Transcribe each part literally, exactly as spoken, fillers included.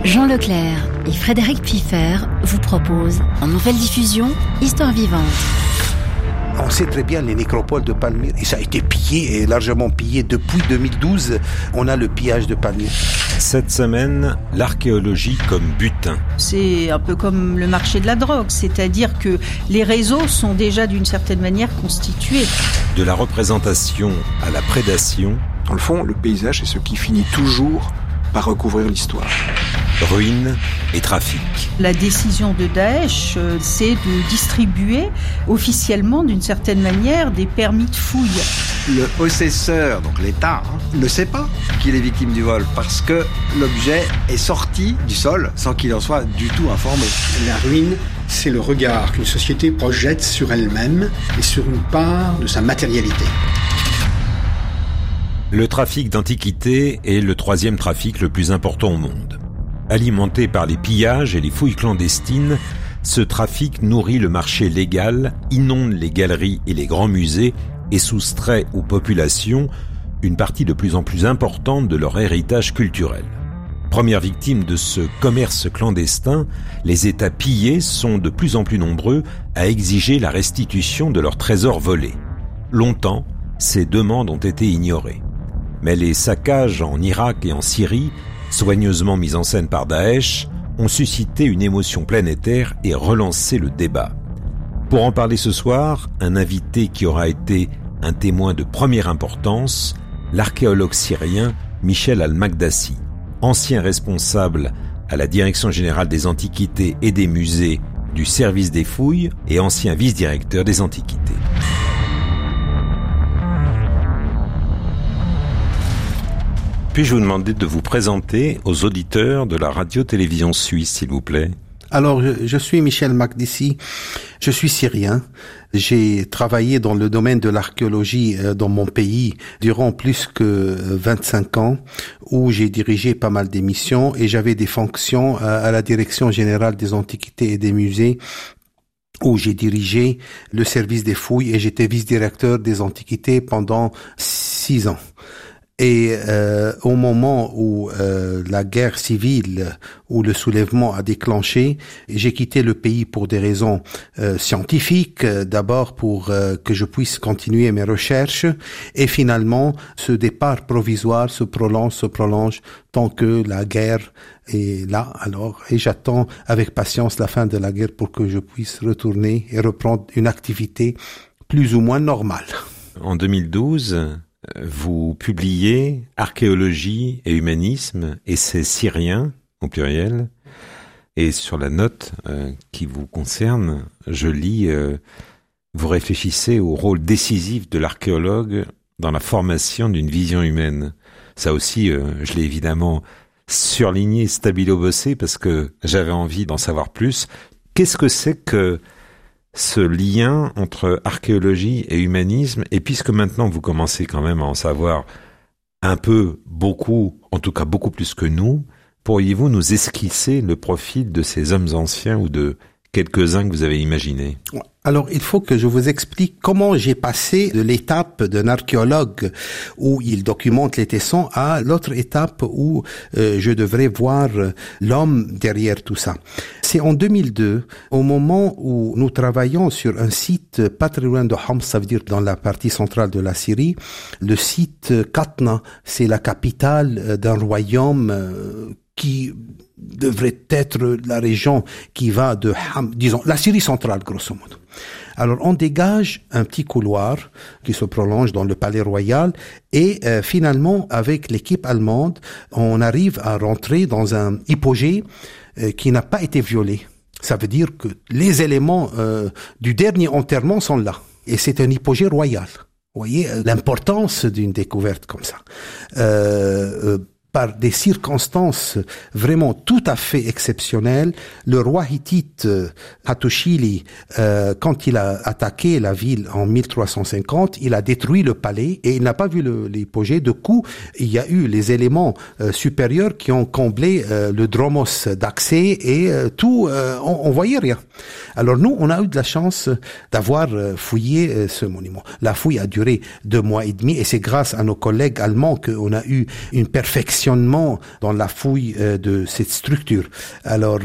Jean Leclerc et Frédéric Piffer vous proposent en nouvelle diffusion Histoire vivante. On sait très bien les nécropoles de Palmyre, et ça a été pillé, et largement pillé depuis deux mille douze. On a le pillage de Palmyre. Cette semaine, l'archéologie comme butin. C'est un peu comme le marché de la drogue, c'est-à-dire que les réseaux sont déjà d'une certaine manière constitués. De la représentation à la prédation. Dans le fond, le paysage est ce qui finit toujours par recouvrir l'histoire. Ruines et trafic. La décision de Daesh, c'est de distribuer officiellement, d'une certaine manière, des permis de fouille. Le possesseur, donc l'État, hein, ne sait pas qu'il est victime du vol parce que l'objet est sorti du sol sans qu'il en soit du tout informé. La ruine, c'est le regard qu'une société projette sur elle-même et sur une part de sa matérialité. Le trafic d'antiquités est le troisième trafic le plus important au monde. Alimenté par les pillages et les fouilles clandestines, ce trafic nourrit le marché légal, inonde les galeries et les grands musées et soustrait aux populations une partie de plus en plus importante de leur héritage culturel. Première victime de ce commerce clandestin, les États pillés sont de plus en plus nombreux à exiger la restitution de leurs trésors volés. Longtemps, ces demandes ont été ignorées. Mais les saccages en Irak et en Syrie, soigneusement mis en scène par Daesh, ont suscité une émotion planétaire et relancé le débat. Pour en parler ce soir, un invité qui aura été un témoin de première importance, l'archéologue syrien Michel Al-Makdassi, ancien responsable à la Direction générale des antiquités et des musées du service des fouilles et ancien vice-directeur des antiquités. Puis-je vous demander de vous présenter aux auditeurs de la radio-télévision suisse, s'il vous plaît? Alors, je, je suis Michel Makdassi, je suis syrien. J'ai travaillé dans le domaine de l'archéologie dans mon pays durant plus que vingt-cinq ans, où j'ai dirigé pas mal d'émissions et j'avais des fonctions à la Direction générale des antiquités et des musées, où j'ai dirigé le service des fouilles et j'étais vice-directeur des antiquités pendant six ans. Et euh, au moment où euh, la guerre civile ou le soulèvement a déclenché, j'ai quitté le pays pour des raisons euh, scientifiques, d'abord pour euh, que je puisse continuer mes recherches, et finalement ce départ provisoire se prolonge, se prolonge tant que la guerre est là. Alors, et j'attends avec patience la fin de la guerre pour que je puisse retourner et reprendre une activité plus ou moins normale. En deux mille douze, vous publiez Archéologie et humanisme, essai syrien au pluriel, et sur la note euh, qui vous concerne, je lis euh, vous réfléchissez au rôle décisif de l'archéologue dans la formation d'une vision humaine. Ça aussi, euh, je l'ai évidemment surligné, stabilo-bossé, parce que j'avais envie d'en savoir plus. Qu'est-ce que c'est que ce lien entre archéologie et humanisme, et puisque maintenant vous commencez quand même à en savoir un peu, beaucoup, en tout cas beaucoup plus que nous, pourriez-vous nous esquisser le profil de ces hommes anciens ou de quelques-uns que vous avez imaginés? Alors, il faut que je vous explique comment j'ai passé de l'étape d'un archéologue où il documente les tessons à l'autre étape où euh, je devrais voir l'homme derrière tout ça. C'est en deux mille deux, au moment où nous travaillons sur un site pas très loin de Homs, ça veut dire dans la partie centrale de la Syrie. Le site Katna, c'est la capitale d'un royaume euh, qui devrait être la région qui va de Ham, disons, la Syrie centrale, grosso modo. Alors, on dégage un petit couloir qui se prolonge dans le palais royal et euh, finalement, avec l'équipe allemande, on arrive à rentrer dans un hypogée euh, qui n'a pas été violé. Ça veut dire que les éléments euh, du dernier enterrement sont là. Et c'est un hypogée royal. Vous voyez euh, l'importance d'une découverte comme ça. Euh, euh, Par des circonstances vraiment tout à fait exceptionnelles, le roi hittite euh, Hattushili, euh, quand il a attaqué la ville en mille trois cent cinquante, il a détruit le palais et il n'a pas vu le, l'hypogée. De coup, il y a eu les éléments euh, supérieurs qui ont comblé euh, le dromos d'accès et euh, tout, euh, on, on voyait rien. Alors nous, on a eu de la chance d'avoir euh, fouillé euh, ce monument. La fouille a duré deux mois et demi et c'est grâce à nos collègues allemands qu'on a eu une perfection questionnements dans la fouille euh, de cette structure. Alors,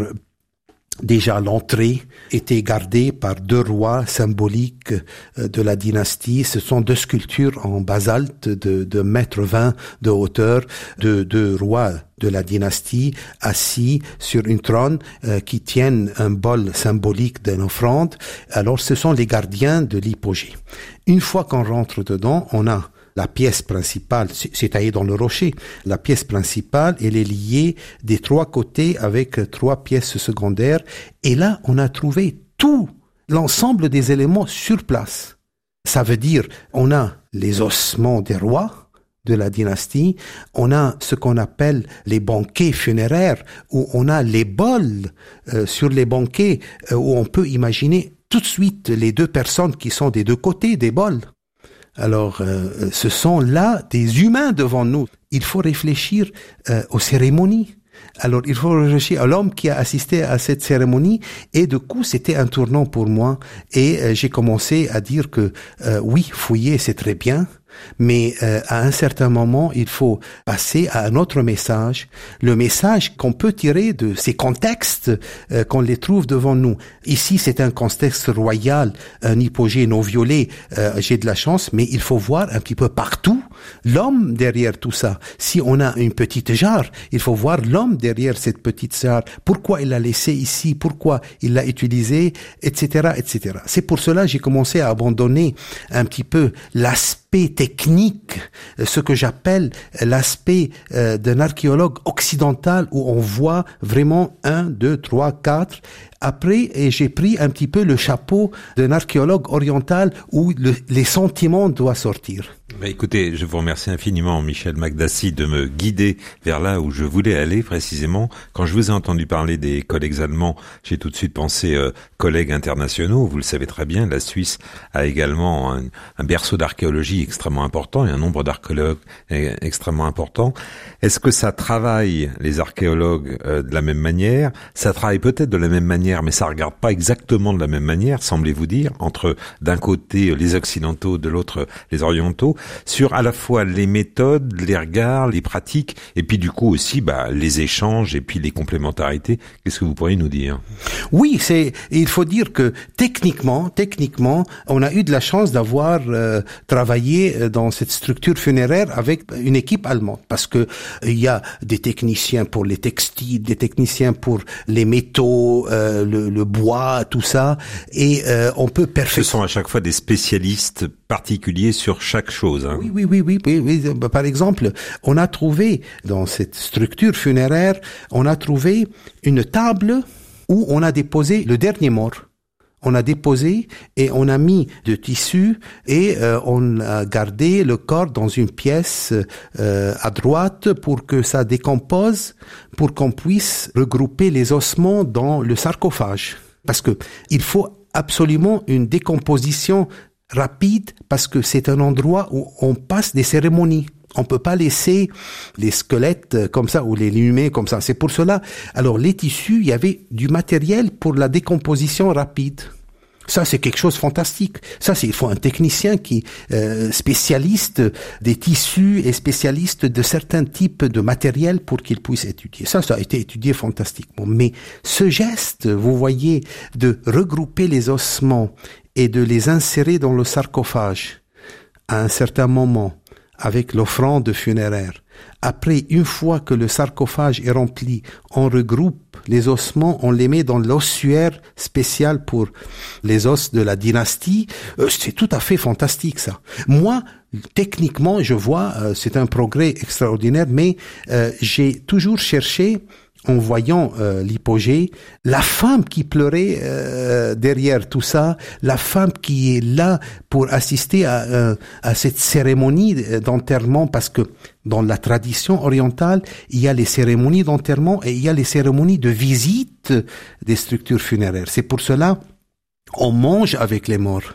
déjà, l'entrée était gardée par deux rois symboliques de la dynastie. Ce sont deux sculptures en basalte de, de mètre vingt de hauteur, de deux rois de la dynastie assis sur une trône euh, qui tiennent un bol symbolique d'une offrande. Alors, ce sont les gardiens de l'hypogée. Une fois qu'on rentre dedans, on a la pièce principale, c'est taillé dans le rocher. La pièce principale, elle est liée des trois côtés avec trois pièces secondaires. Et là, on a trouvé tout l'ensemble des éléments sur place. Ça veut dire, on a les ossements des rois de la dynastie, on a ce qu'on appelle les banquets funéraires, où on a les bols euh, sur les banquets, euh, où on peut imaginer tout de suite les deux personnes qui sont des deux côtés des bols. Alors, euh, ce sont là des humains devant nous. Il faut réfléchir euh, aux cérémonies. Alors, il faut réfléchir à l'homme qui a assisté à cette cérémonie. Et du coup, c'était un tournant pour moi. Et euh, j'ai commencé à dire que euh, oui, fouiller, c'est très bien. Mais euh, à un certain moment, il faut passer à un autre message, le message qu'on peut tirer de ces contextes euh, qu'on les trouve devant nous. Ici, c'est un contexte royal, un hypogée non violé, euh, j'ai de la chance, mais il faut voir un petit peu partout l'homme derrière tout ça. Si on a une petite jarre, il faut voir l'homme derrière cette petite jarre. Pourquoi il l'a laissé ici? Pourquoi il l'a utilisé? Etc., et cetera. C'est pour cela que j'ai commencé à abandonner un petit peu l'aspect technique, ce que j'appelle l'aspect euh, d'un archéologue occidental où on voit vraiment un, deux, trois, quatre. Après, et j'ai pris un petit peu le chapeau d'un archéologue oriental où le, les sentiments doivent sortir. Bah écoutez, je vous remercie infiniment, Michel Makdassi, de me guider vers là où je voulais aller précisément. Quand je vous ai entendu parler des collègues allemands, j'ai tout de suite pensé euh, collègues internationaux. Vous le savez très bien, la Suisse a également un, un berceau d'archéologie extrêmement important et un nombre d'archéologues extrêmement important. Est-ce que ça travaille les archéologues euh, de la même manière? Ça travaille peut-être de la même manière, mais ça regarde pas exactement de la même manière, semblez-vous dire, entre d'un côté les occidentaux, de l'autre les orientaux, sur à la fois les méthodes, les regards, les pratiques, et puis du coup aussi bah, les échanges et puis les complémentarités. Qu'est-ce que vous pourriez nous dire? Oui, c'est. Il faut dire que techniquement, techniquement, on a eu de la chance d'avoir euh, travaillé dans cette structure funéraire avec une équipe allemande, parce que il y a des techniciens pour les textiles, des techniciens pour les métaux, euh, le, le bois, tout ça, et euh, on peut perfectionner. Ce sont à chaque fois des spécialistes particuliers sur chaque chose. Hein. Oui, oui, oui, oui, oui, oui. Par exemple, on a trouvé dans cette structure funéraire, on a trouvé une table où on a déposé le dernier mort. On a déposé et on a mis de tissu et euh, on a gardé le corps dans une pièce euh, à droite pour que ça décompose, pour qu'on puisse regrouper les ossements dans le sarcophage. Parce que il faut absolument une décomposition rapide parce que c'est un endroit où on passe des cérémonies. On peut pas laisser les squelettes comme ça ou les humains comme ça. C'est pour cela. Alors les tissus, il y avait du matériel pour la décomposition rapide. Ça, c'est quelque chose de fantastique. Ça, c'est, il faut un technicien qui euh, spécialiste des tissus et spécialiste de certains types de matériel pour qu'il puisse étudier. Ça, ça a été étudié fantastiquement. Mais ce geste, vous voyez, de regrouper les ossements et de les insérer dans le sarcophage à un certain moment avec l'offrande funéraire. Après, une fois que le sarcophage est rempli, on regroupe les ossements, on les met dans l'ossuaire spécial pour les os de la dynastie. Euh, c'est tout à fait fantastique, ça. Moi, techniquement, je vois, euh, c'est un progrès extraordinaire, mais euh, j'ai toujours cherché, en voyant euh, l'hypogée, la femme qui pleurait euh, derrière tout ça, la femme qui est là pour assister à, euh, à cette cérémonie d'enterrement, parce que dans la tradition orientale, il y a les cérémonies d'enterrement et il y a les cérémonies de visite des structures funéraires. C'est pour cela on mange avec les morts.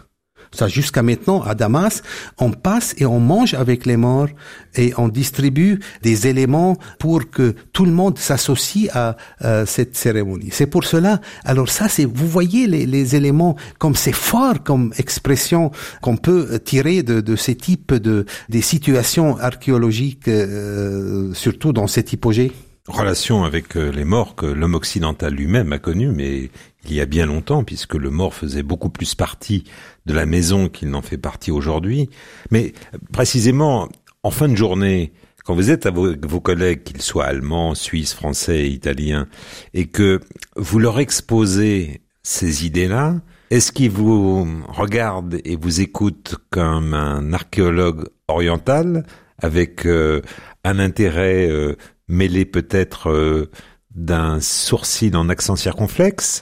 Ça, jusqu'à maintenant, à Damas, on passe et on mange avec les morts et on distribue des éléments pour que tout le monde s'associe à, à cette cérémonie. C'est pour cela, alors ça, c'est, vous voyez les, les éléments, comme c'est fort comme expression qu'on peut tirer de, de ces types de, des situations archéologiques, euh, surtout dans cette hypogée. Relation avec les morts que l'homme occidental lui-même a connu, mais il y a bien longtemps, puisque le mort faisait beaucoup plus partie de la maison qu'il n'en fait partie aujourd'hui. Mais précisément, en fin de journée, quand vous êtes avec vos collègues, qu'ils soient allemands, suisses, français, italiens, et que vous leur exposez ces idées-là, est-ce qu'ils vous regardent et vous écoutent comme un archéologue oriental, avec euh, un intérêt euh, mêlé peut-être euh, d'un sourcil en accent circonflexe,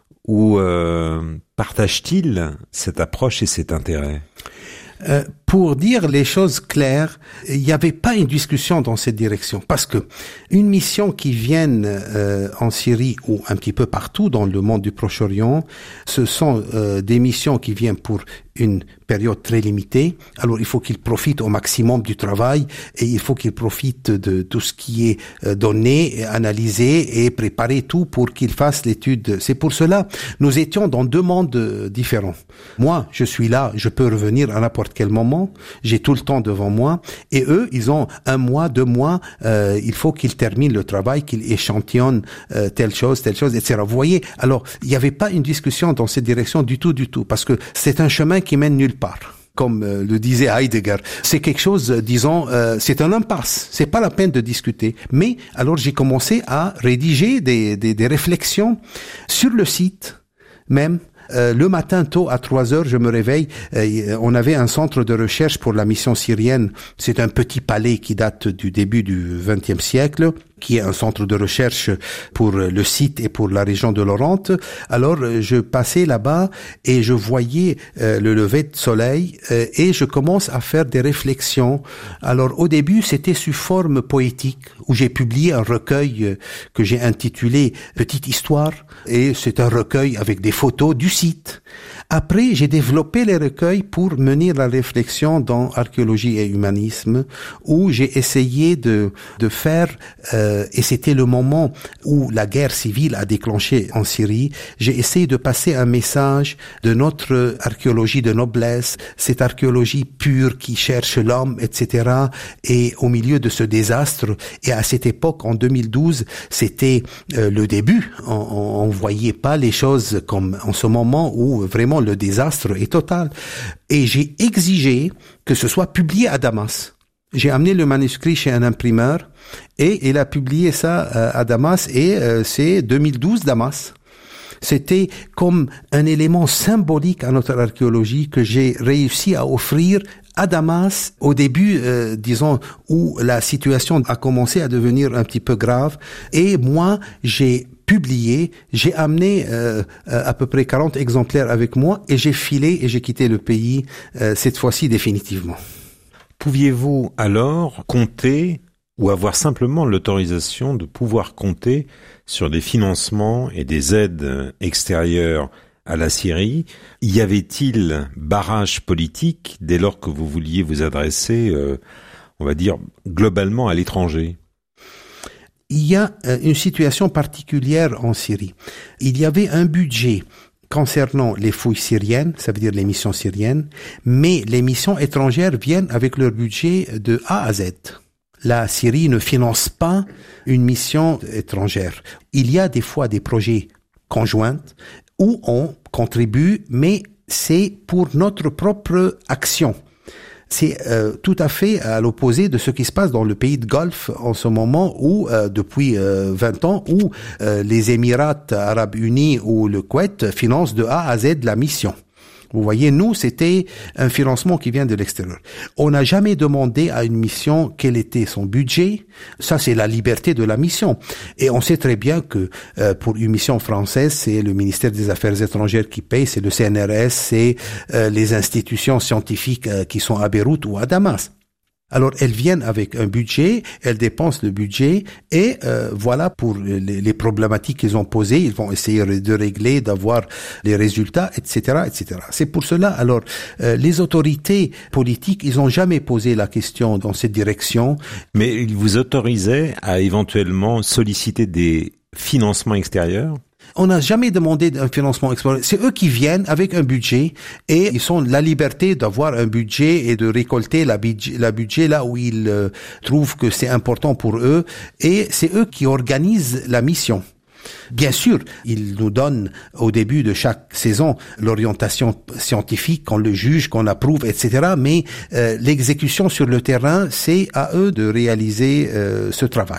ou euh, partage-t-il cette approche et cet intérêt ? Euh, pour dire les choses claires, il n'y avait pas une discussion dans cette direction, parce que une mission qui vienne euh, en Syrie ou un petit peu partout dans le monde du Proche-Orient, ce sont euh, des missions qui viennent pour une période très limitée. Alors il faut qu'ils profitent au maximum du travail et il faut qu'ils profitent de tout ce qui est euh, donné, analysé et préparé tout pour qu'ils fassent l'étude. C'est pour cela nous étions dans deux mondes différents. Moi, je suis là, je peux revenir à n'importe quel moment. J'ai tout le temps devant moi. Et eux, ils ont un mois, deux mois. Euh, il faut qu'ils terminent le travail, qu'ils échantillonnent euh, telle chose, telle chose, et cetera. Vous voyez, alors, il n'y avait pas une discussion dans cette direction du tout, du tout. Parce que c'est un chemin qui mène nulle part. Comme euh, le disait Heidegger. C'est quelque chose, euh, disons, euh, c'est un impasse. C'est pas la peine de discuter. Mais, alors, j'ai commencé à rédiger des, des, des réflexions sur le site même. Euh, le matin tôt à trois heures, je me réveille. Euh, on avait un centre de recherche pour la mission syrienne. C'est un petit palais qui date du début du vingtième siècle, qui est un centre de recherche pour le site et pour la région de l'Orente. Alors, je passais là-bas et je voyais euh, le lever de soleil euh, et je commence à faire des réflexions. Alors, au début, c'était sous forme poétique, où j'ai publié un recueil que j'ai intitulé « Petite histoire » et c'est un recueil avec des photos du site. Après, j'ai développé les recueils pour mener la réflexion dans archéologie et humanisme, où j'ai essayé de de faire, euh, et c'était le moment où la guerre civile a déclenché en Syrie, j'ai essayé de passer un message de notre archéologie de noblesse, cette archéologie pure qui cherche l'homme, et cetera. Et au milieu de ce désastre, et à cette époque, en deux mille douze, c'était euh, le début. On, on, on voyait pas les choses comme en ce moment où vraiment le désastre est total. Et j'ai exigé que ce soit publié à Damas. J'ai amené le manuscrit chez un imprimeur et il a publié ça euh, à Damas et euh, c'est deux mille douze Damas. C'était comme un élément symbolique à notre archéologie que j'ai réussi à offrir à Damas au début, euh, disons, où la situation a commencé à devenir un petit peu grave. Et moi, j'ai publié, j'ai amené euh, à peu près quarante exemplaires avec moi et j'ai filé et j'ai quitté le pays euh, cette fois-ci définitivement. Pouviez-vous alors compter ou avoir simplement l'autorisation de pouvoir compter sur des financements et des aides extérieures à la Syrie? Y avait-il barrage politique dès lors que vous vouliez vous adresser, euh, on va dire, globalement à l'étranger? Il y a une situation particulière en Syrie. Il y avait un budget concernant les fouilles syriennes, ça veut dire les missions syriennes, mais les missions étrangères viennent avec leur budget de A à Z. La Syrie ne finance pas une mission étrangère. Il y a des fois des projets conjoints où on contribue, mais c'est pour notre propre action. C'est euh, tout à fait à l'opposé de ce qui se passe dans le pays de Golfe en ce moment où, euh, depuis euh, vingt ans, où euh, les Émirats arabes unis ou le Koweït financent de A à Z la mission. Vous voyez, nous, c'était un financement qui vient de l'extérieur. On n'a jamais demandé à une mission quel était son budget. Ça, c'est la liberté de la mission. Et on sait très bien que euh, pour une mission française, c'est le ministère des Affaires étrangères qui paye, c'est le C N R S, c'est euh, les institutions scientifiques euh, qui sont à Beyrouth ou à Damas. Alors, elles viennent avec un budget, elles dépensent le budget et euh, voilà pour les, les problématiques qu'ils ont posées, ils vont essayer de régler, d'avoir les résultats, et cetera, et cetera. C'est pour cela, alors, euh, les autorités politiques, ils n'ont jamais posé la question dans cette direction. Mais ils vous autorisaient à éventuellement solliciter des financements extérieurs ? On n'a jamais demandé un financement extérieur. C'est eux qui viennent avec un budget et ils ont la liberté d'avoir un budget et de récolter la budget, la budget là où ils euh, trouvent que c'est important pour eux. Et c'est eux qui organisent la mission. Bien sûr, ils nous donnent au début de chaque saison l'orientation scientifique, qu'on le juge, qu'on approuve, et cetera. Mais euh, l'exécution sur le terrain, c'est à eux de réaliser euh, ce travail.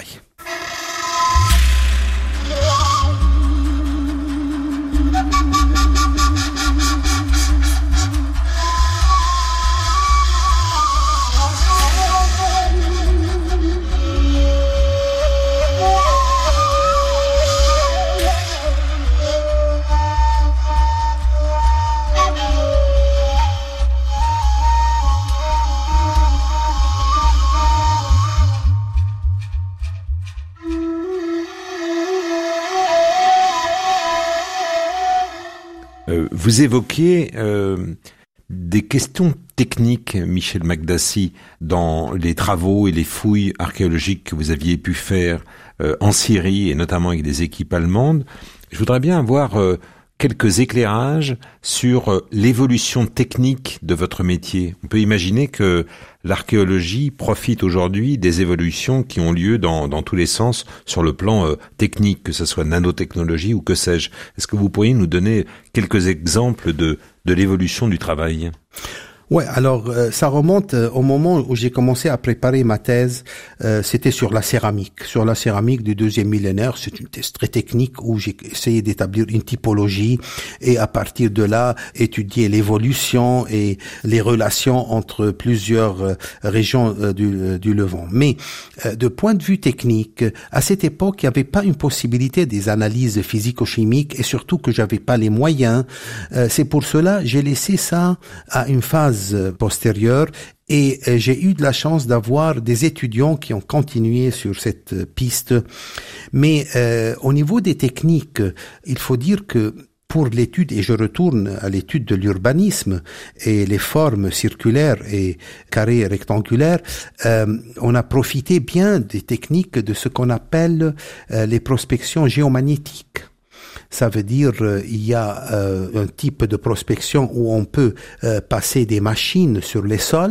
Vous évoquez euh, des questions techniques, Michel Makdassi, dans les travaux et les fouilles archéologiques que vous aviez pu faire euh, en Syrie et notamment avec des équipes allemandes. Je voudrais bien avoir euh, quelques éclairages sur euh, l'évolution technique de votre métier. On peut imaginer que l'archéologie profite aujourd'hui des évolutions qui ont lieu dans, dans tous les sens sur le plan euh, technique, que ce soit nanotechnologie ou que sais-je. Est-ce que vous pourriez nous donner quelques exemples de, de l'évolution du travail ? Ouais, alors euh, ça remonte euh, au moment où j'ai commencé à préparer ma thèse. Euh, c'était sur la céramique, sur la céramique du deuxième millénaire. C'est une thèse très technique où j'ai essayé d'établir une typologie et à partir de là étudier l'évolution et les relations entre plusieurs euh, régions euh, du, du Levant. Mais euh, de point de vue technique, à cette époque, il n'y avait pas une possibilité des analyses physico-chimiques et surtout que j'avais pas les moyens. Euh, c'est pour cela j'ai laissé ça à une phase postérieure et j'ai eu de la chance d'avoir des étudiants qui ont continué sur cette piste. Mais euh, au niveau des techniques, il faut dire que pour l'étude, et je retourne à l'étude de l'urbanisme et les formes circulaires et carrées et rectangulaires, euh, on a profité bien des techniques de ce qu'on appelle euh, les prospections géomagnétiques. Ça veut dire euh, il y a euh, un type de prospection où on peut euh, passer des machines sur les sols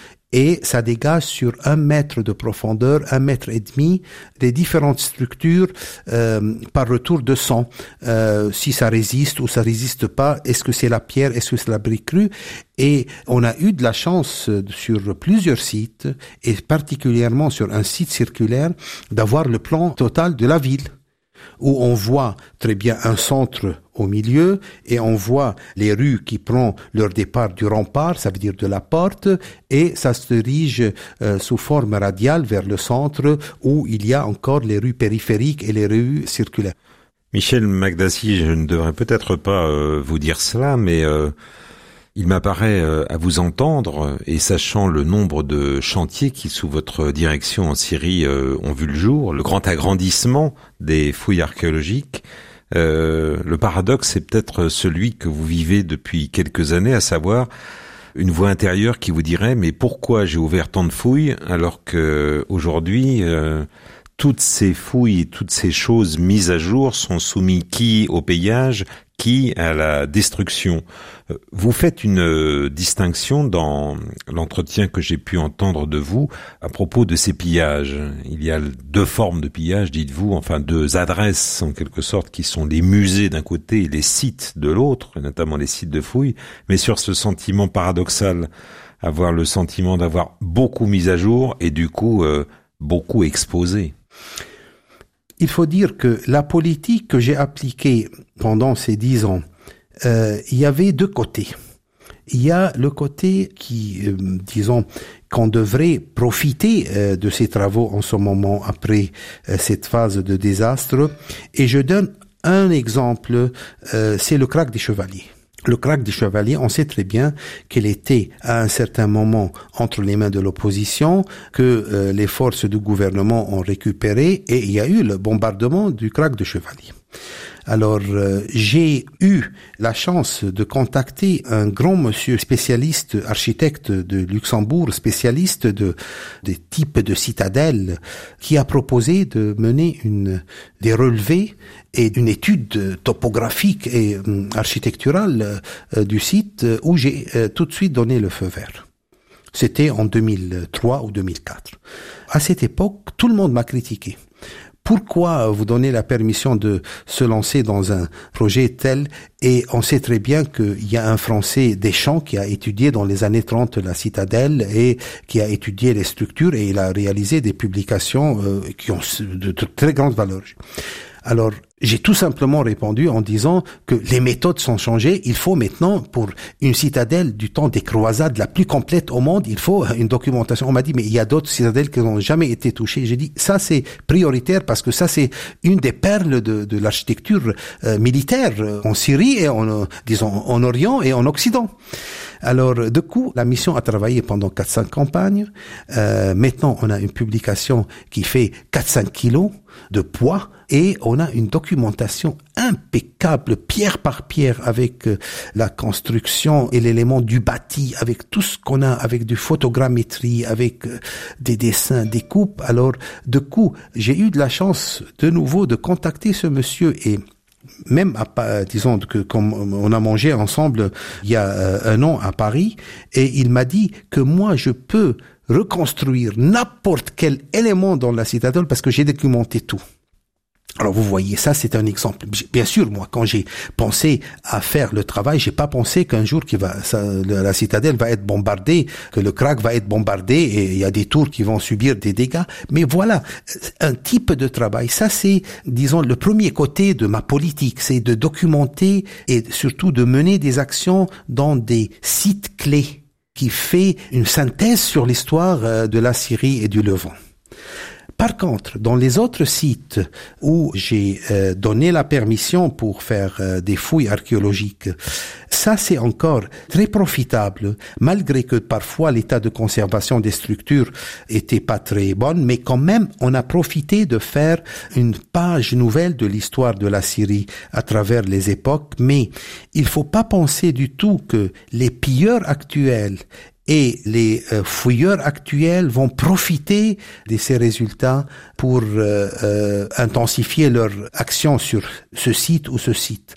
et ça dégage sur un mètre de profondeur, un mètre et demi, des différentes structures euh, par retour de son. Euh, si ça résiste ou ça résiste pas, est-ce que c'est la pierre, est-ce que c'est la brique crue? Et on a eu de la chance sur plusieurs sites et particulièrement sur un site circulaire d'avoir le plan total de la ville, où on voit très bien un centre au milieu et on voit les rues qui prennent leur départ du rempart, ça veut dire de la porte, et ça se dirige euh, sous forme radiale vers le centre où il y a encore les rues périphériques et les rues circulaires. Michel Makdassi, je ne devrais peut-être pas euh, vous dire cela, mais euh, il m'apparaît euh, à vous entendre et sachant le nombre de chantiers qui, sous votre direction en Syrie, euh, ont vu le jour, le grand agrandissement des fouilles archéologiques, euh, le paradoxe c'est peut-être celui que vous vivez depuis quelques années, à savoir une voix intérieure qui vous dirait « mais pourquoi j'ai ouvert tant de fouilles alors que aujourd'hui euh, toutes ces fouilles, toutes ces choses mises à jour sont soumises qui au pillage, qui à la destruction ?» Vous faites une euh, distinction dans l'entretien que j'ai pu entendre de vous à propos de ces pillages. Il y a deux formes de pillage, dites-vous, enfin deux adresses en quelque sorte qui sont les musées d'un côté et les sites de l'autre, notamment les sites de fouilles, mais sur ce sentiment paradoxal, avoir le sentiment d'avoir beaucoup mis à jour et du coup euh, beaucoup exposé. Il faut dire que la politique que j'ai appliquée pendant ces dix ans, euh, il y avait deux côtés. Il y a le côté qui, euh, disons, qu'on devrait profiter euh, de ces travaux en ce moment après euh, cette phase de désastre. Et je donne un exemple, euh, c'est le krach des Chevaliers. Le krach des Chevaliers, on sait très bien qu'il était à un certain moment entre les mains de l'opposition, que euh, les forces du gouvernement ont récupéré et il y a eu le bombardement du krach des Chevaliers. Alors, euh, j'ai eu la chance de contacter un grand monsieur spécialiste, architecte de Luxembourg, spécialiste de des types de citadelles, qui a proposé de mener une des relevés et une étude topographique et euh, architecturale euh, du site, où j'ai euh, tout de suite donné le feu vert. C'était en deux mille trois ou deux mille quatre. À cette époque, tout le monde m'a critiqué. Pourquoi vous donnez la permission de se lancer dans un projet tel? Et on sait très bien qu'il y a un Français, Deschamps, qui a étudié dans les années trente la citadelle et qui a étudié les structures et il a réalisé des publications euh, qui ont de, de très grande valeur. Alors, j'ai tout simplement répondu en disant que les méthodes sont changées. Il faut maintenant, pour une citadelle du temps des croisades la plus complète au monde, il faut une documentation. On m'a dit, mais il y a d'autres citadelles qui n'ont jamais été touchées. J'ai dit, ça c'est prioritaire parce que ça c'est une des perles de, de l'architecture euh, militaire en Syrie et en, euh, disons, en Orient et en Occident. Alors, de coup, la mission a travaillé pendant quatre cinq campagnes. Euh, maintenant, on a une publication qui fait quatre cinq kilos de poids et on a une documentation impeccable, pierre par pierre, avec euh, la construction et l'élément du bâti, avec tout ce qu'on a, avec du photogrammétrie, avec euh, des dessins, des coupes. Alors, de coup, j'ai eu de la chance de nouveau de contacter ce monsieur et même à, disons que comme on a mangé ensemble il y a euh, un an à Paris et il m'a dit que moi je peux reconstruire n'importe quel élément dans la citadelle parce que j'ai documenté tout. Alors vous voyez, ça c'est un exemple. Bien sûr, moi quand j'ai pensé à faire le travail, j'ai pas pensé qu'un jour qu'il va, ça, la citadelle va être bombardée, que le krach va être bombardé et il y a des tours qui vont subir des dégâts. Mais voilà, un type de travail. Ça c'est, disons, le premier côté de ma politique, c'est de documenter et surtout de mener des actions dans des sites clés qui fait une synthèse sur l'histoire de la Syrie et du Levant. Par contre, dans les autres sites où j'ai euh, donné la permission pour faire euh, des fouilles archéologiques, ça c'est encore très profitable, malgré que parfois l'état de conservation des structures était pas très bonne, mais quand même on a profité de faire une page nouvelle de l'histoire de la Syrie à travers les époques, mais il faut pas penser du tout que les pilleurs actuels et les euh, fouilleurs actuels vont profiter de ces résultats pour euh, euh, intensifier leur action sur ce site ou ce site.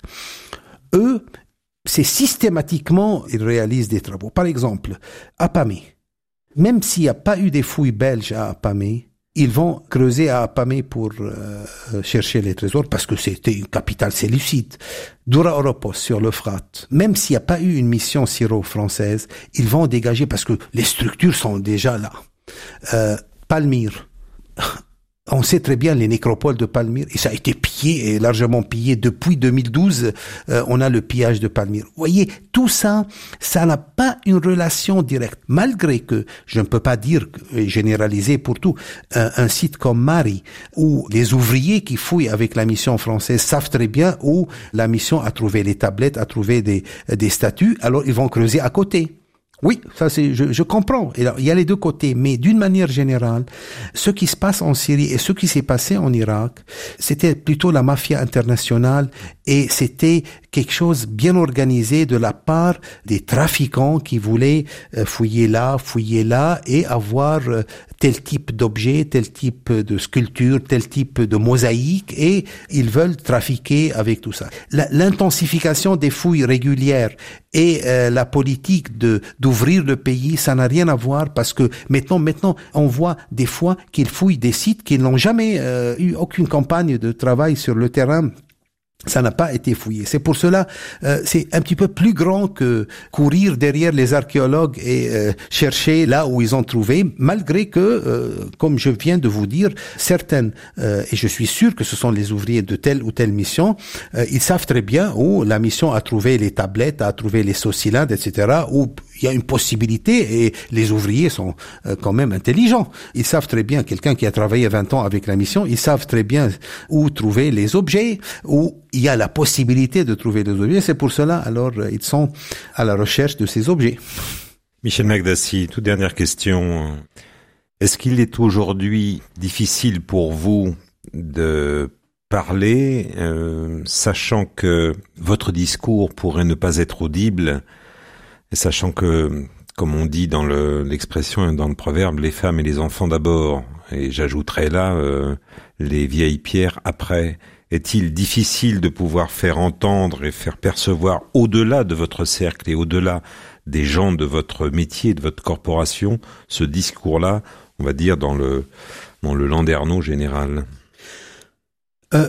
Eux, c'est systématiquement, ils réalisent des travaux. Par exemple, Apamé. Même s'il n'y a pas eu des fouilles belges à Apamé, ils vont creuser à Apamé pour euh, chercher les trésors parce que c'était une capitale séleucide. Dura Oropos sur l'Euphrate. Même s'il n'y a pas eu une mission syro-française, ils vont dégager parce que les structures sont déjà là. Euh, Palmyre. On sait très bien les nécropoles de Palmyre et ça a été pillé et largement pillé depuis deux mille douze. Euh, on a le pillage de Palmyre. Vous voyez, tout ça, ça n'a pas une relation directe. Malgré que je ne peux pas dire et généraliser pour tout un, un site comme Mari où les ouvriers qui fouillent avec la mission française savent très bien où la mission a trouvé les tablettes, a trouvé des des statues. Alors ils vont creuser à côté. Oui, ça c'est, je, je comprends. Et alors, il y a les deux côtés, mais d'une manière générale, ce qui se passe en Syrie et ce qui s'est passé en Irak, c'était plutôt la mafia internationale et c'était quelque chose bien organisé de la part des trafiquants qui voulaient fouiller là, fouiller là et avoir tel type d'objet, tel type de sculpture, tel type de mosaïque et ils veulent trafiquer avec tout ça. La, l'intensification des fouilles régulières et euh, la politique de d'ouvrir le pays, ça n'a rien à voir parce que maintenant, maintenant, on voit des fois qu'ils fouillent des sites qui n'ont jamais euh, eu aucune campagne de travail sur le terrain. Ça n'a pas été fouillé. C'est pour cela, euh, c'est un petit peu plus grand que courir derrière les archéologues et euh, chercher là où ils ont trouvé, malgré que, euh, comme je viens de vous dire, certaines, euh, et je suis sûr que ce sont les ouvriers de telle ou telle mission, euh, ils savent très bien où la mission a trouvé les tablettes, a trouvé les sauts-cylindres, et cetera, où il y a une possibilité et les ouvriers sont euh, quand même intelligents. Ils savent très bien, quelqu'un qui a travaillé vingt ans avec la mission, ils savent très bien où trouver les objets, où il y a la possibilité de trouver des objets. C'est pour cela, alors, ils sont à la recherche de ces objets. Michel Makdassi, toute dernière question. Est-ce qu'il est aujourd'hui difficile pour vous de parler, euh, sachant que votre discours pourrait ne pas être audible, et sachant que, comme on dit dans le, l'expression et dans le proverbe, les femmes et les enfants d'abord, et j'ajouterais là euh, les vieilles pierres après. Est-il difficile de pouvoir faire entendre et faire percevoir au-delà de votre cercle et au-delà des gens de votre métier, de votre corporation, ce discours-là, on va dire, dans le, dans le landerneau général? euh,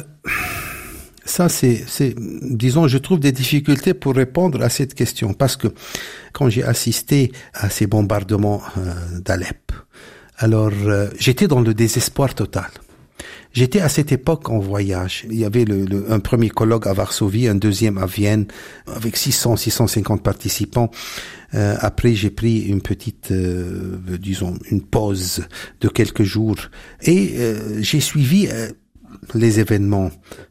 Ça, c'est, c'est, disons, je trouve des difficultés pour répondre à cette question, parce que quand j'ai assisté à ces bombardements euh, d'Alep, alors euh, j'étais dans le désespoir total. J'étais à cette époque en voyage. Il y avait le, le, un premier colloque à Varsovie, un deuxième à Vienne, avec six cents, six cent cinquante participants. Euh, après, j'ai pris une petite, euh, disons, une pause de quelques jours. Et euh, j'ai suivi euh, les événements.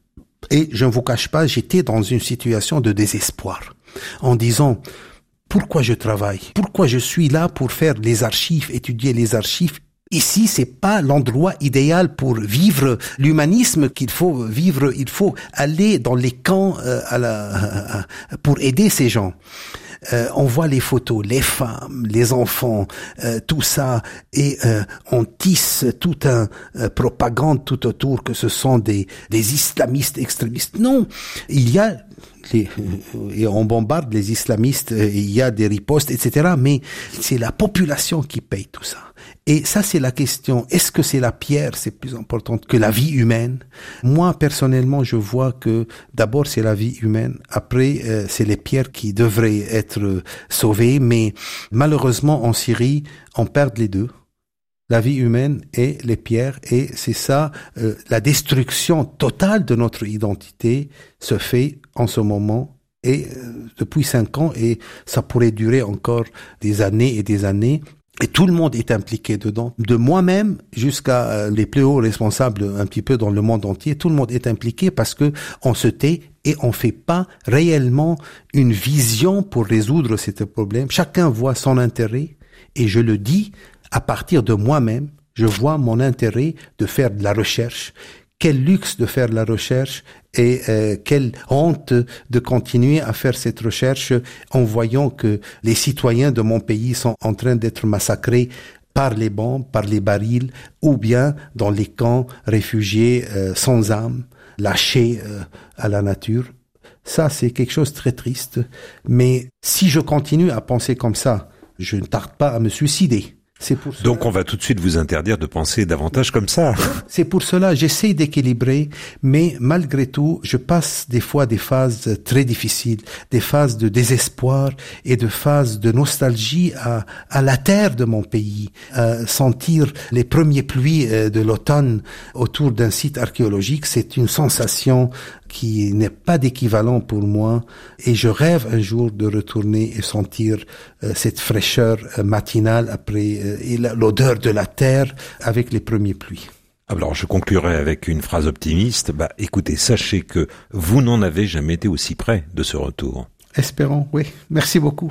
Et je ne vous cache pas, j'étais dans une situation de désespoir. En disant, pourquoi je travaille? Pourquoi je suis là pour faire les archives, étudier les archives? Ici, c'est pas l'endroit idéal pour vivre l'humanisme qu'il faut vivre. Il faut aller dans les camps euh, à la, euh, pour aider ces gens. Euh, on voit les photos, les femmes, les enfants, euh, tout ça, et euh, on tisse toute un euh, propagande tout autour que ce sont des, des islamistes extrémistes. Non, il y a les, et on bombarde les islamistes, il y a des ripostes, et cetera. Mais c'est la population qui paye tout ça. Et ça, c'est la question. Est-ce que c'est la pierre, c'est plus important que la vie humaine? Moi, personnellement, je vois que d'abord, c'est la vie humaine. Après, euh, c'est les pierres qui devraient être euh, sauvées. Mais malheureusement, en Syrie, on perd les deux. La vie humaine et les pierres. Et c'est ça, euh, la destruction totale de notre identité se fait en ce moment. Et euh, depuis cinq ans, et ça pourrait durer encore des années et des années. Et tout le monde est impliqué dedans, de moi-même jusqu'à les plus hauts responsables un petit peu dans le monde entier. Tout le monde est impliqué parce que on se tait et on fait pas réellement une vision pour résoudre ces problèmes. Chacun voit son intérêt et je le dis à partir de moi-même. Je vois mon intérêt de faire de la recherche. Quel luxe de faire de la recherche et euh, quelle honte de continuer à faire cette recherche en voyant que les citoyens de mon pays sont en train d'être massacrés par les bombes, par les barils, ou bien dans les camps réfugiés euh, sans âme, lâchés euh, à la nature. Ça, c'est quelque chose de très triste. Mais si je continue à penser comme ça, je ne tarde pas à me suicider. C'est pour cela. Donc on va tout de suite vous interdire de penser davantage comme ça. C'est pour cela, j'essaie d'équilibrer, mais malgré tout, je passe des fois des phases très difficiles, des phases de désespoir et de phases de nostalgie à, à la terre de mon pays. Euh, sentir les premières pluies de l'automne autour d'un site archéologique, c'est une sensation qui n'est pas d'équivalent pour moi, et je rêve un jour de retourner et sentir euh, cette fraîcheur euh, matinale après euh, et la, l'odeur de la terre avec les premières pluies. Alors je conclurai avec une phrase optimiste. Bah, écoutez, sachez que vous n'en avez jamais été aussi près de ce retour. Espérons, oui. Merci beaucoup.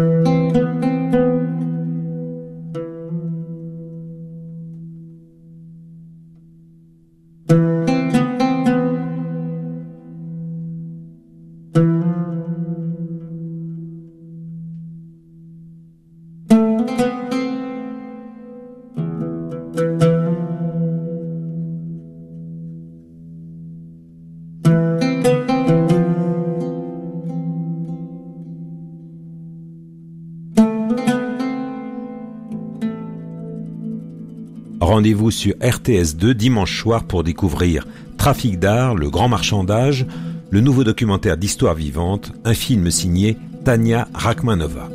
Rendez-vous sur R T S deux dimanche soir pour découvrir Trafic d'art, le grand marchandage, le nouveau documentaire d'histoire vivante, un film signé Tania Rachmanova.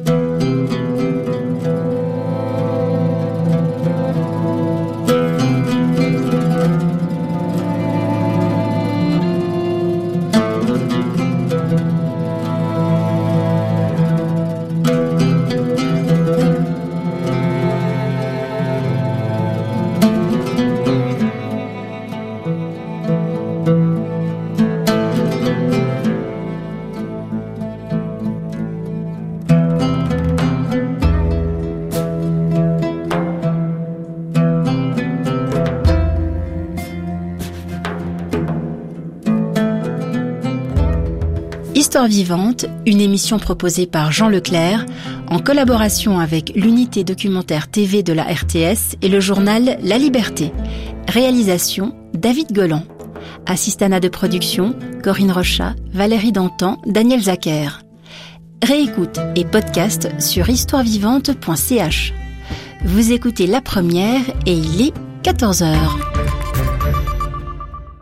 Histoire vivante, une émission proposée par Jean Leclerc, en collaboration avec l'unité documentaire T V de la R T S et le journal La Liberté. Réalisation, David Golan. Assistana de production, Corinne Rochat, Valérie Dantan, Daniel Zacher. Réécoute et podcast sur histoire vivante point c h. Vous écoutez La Première et il est quatorze heures.